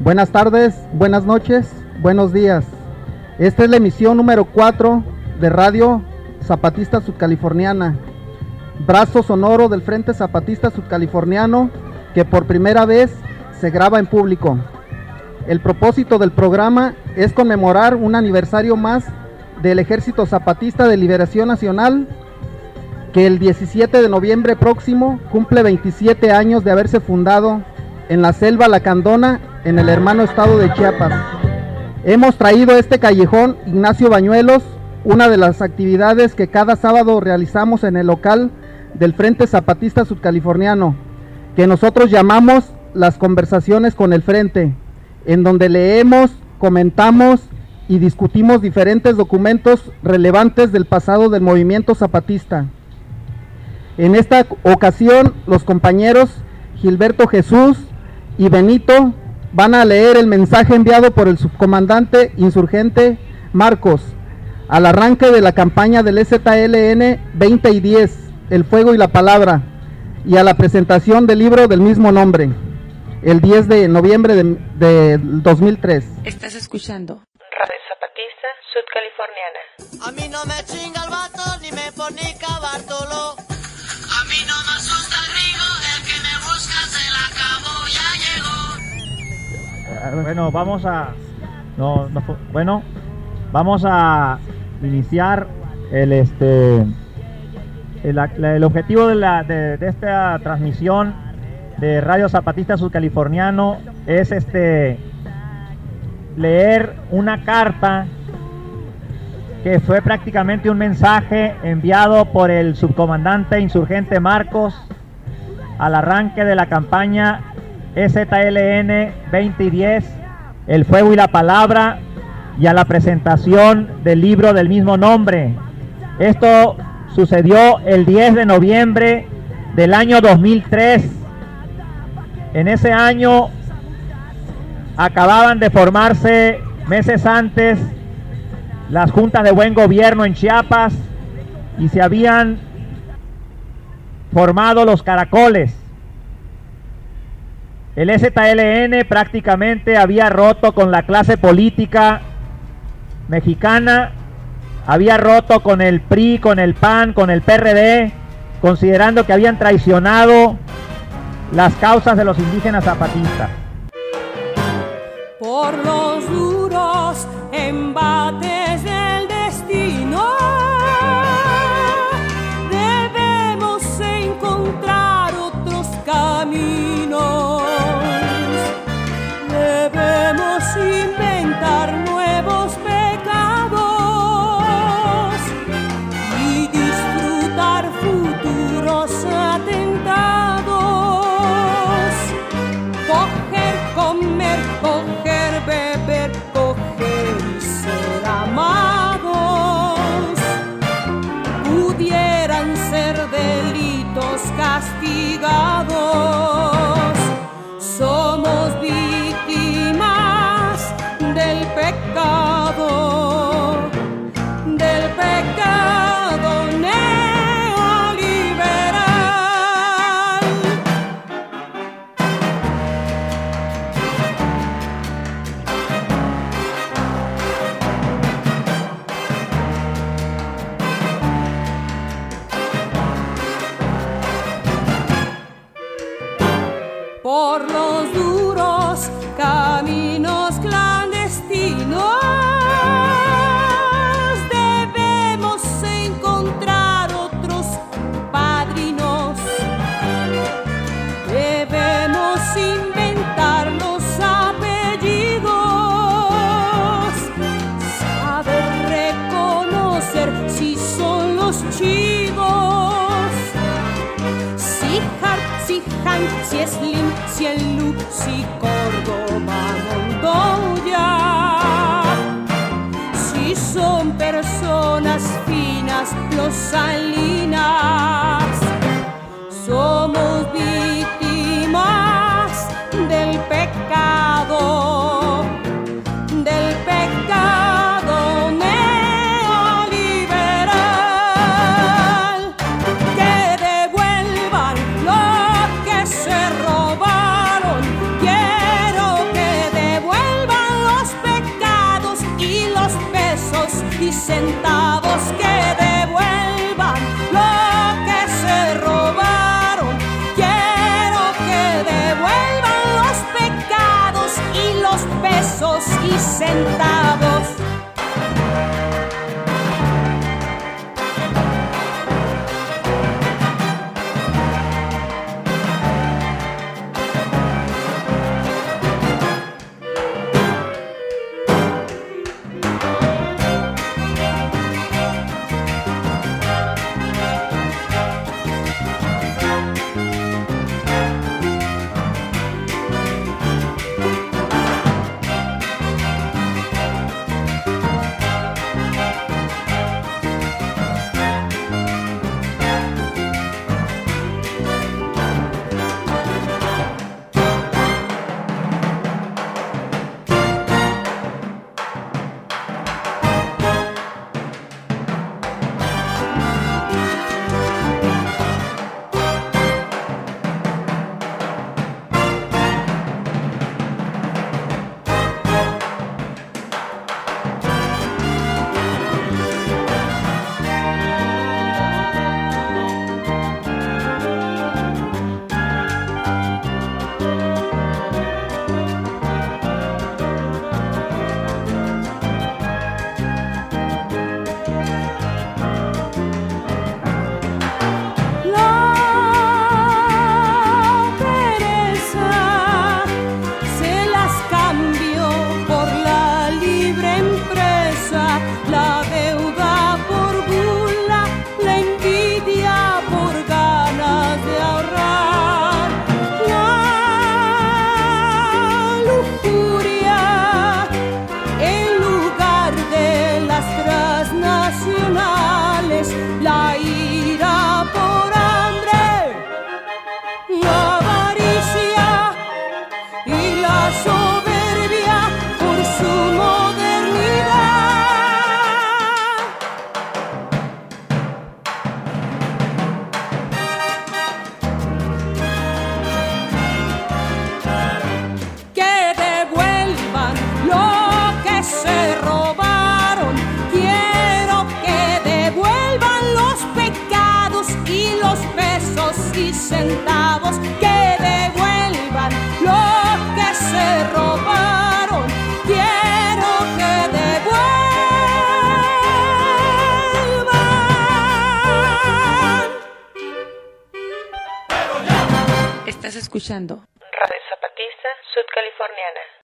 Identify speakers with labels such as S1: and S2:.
S1: Buenas tardes, buenas noches, buenos días. Esta es la emisión número 4 de Radio Zapatista Sudcaliforniana, brazo sonoro del Frente Zapatista Sudcaliforniano que por primera vez se graba en público. El propósito del programa es conmemorar un aniversario más del Ejército Zapatista de Liberación Nacional, que el 17 de noviembre próximo cumple 27 años de haberse fundado en la selva Lacandona, en el hermano estado de Chiapas. Hemos traído a este callejón Ignacio Bañuelos, una de las actividades que cada sábado realizamos en el local del Frente Zapatista Sudcaliforniano, que nosotros llamamos las conversaciones con el Frente, en donde leemos, comentamos y discutimos diferentes documentos relevantes del pasado del movimiento zapatista. En esta ocasión, los compañeros Gilberto Jesús y Benito van a leer el mensaje enviado por el subcomandante insurgente Marcos al arranque de la campaña del EZLN 20 y 10, El Fuego y la Palabra, y a la presentación del libro del mismo nombre, el 10 de noviembre de 2003.
S2: Estás escuchando
S3: Radio Zapatista Sudcaliforniana.
S4: A mí no me chinga el vato ni me pone Bartolo. A mí no me asusta el Rigo, el que me busca se la acabó, ya llegó.
S5: Bueno, vamos a iniciar el objetivo de esta transmisión de Radio Zapatista Sudcaliforniano es leer una carta que fue prácticamente un mensaje enviado por el subcomandante insurgente Marcos al arranque de la campaña EZLN 20 y 10, El Fuego y la Palabra, y a la presentación del libro del mismo nombre. Esto sucedió el 10 de noviembre del año 2003. En ese año acababan de formarse meses antes las juntas de buen gobierno en Chiapas y se habían formado los caracoles. El EZLN prácticamente había roto con la clase política mexicana, había roto con el PRI, con el PAN, con el PRD, considerando que habían traicionado las causas de los indígenas zapatistas.
S6: Por los duros embates del destino, debemos encontrar otros caminos, debemos inventar nuevos pecados y disfrutar futuros atentados, coger, comer, coger, beber, coger y ser amados, pudieran ser delitos castigados. Somos víctimas del pecado neoliberal. Por los duros caminos clandestinos debemos encontrar otros padrinos, debemos inventar los apellidos, saber reconocer si son los chivos, si Hart, si Hank, si Slim, si el Lu, si Córdoba, Montoya, si son personas finas los Salinas. Somos víctimas del pecado neoliberal. Que devuelvan lo que se robaron, quiero que devuelvan y centavos, que devuelvan lo que se robaron. Quiero que devuelvan los pecados y los pesos y centavos. La ira por hambre, la avaricia y la soberbia por su modernidad. Que devuelvan lo que se robaron. Quiero que devuelvan los pecados y los pesos y centavos, que devuelvan lo que se robaron. Quiero que devuelvan.
S3: Estás escuchando Radio Zapatista Sudcaliforniana.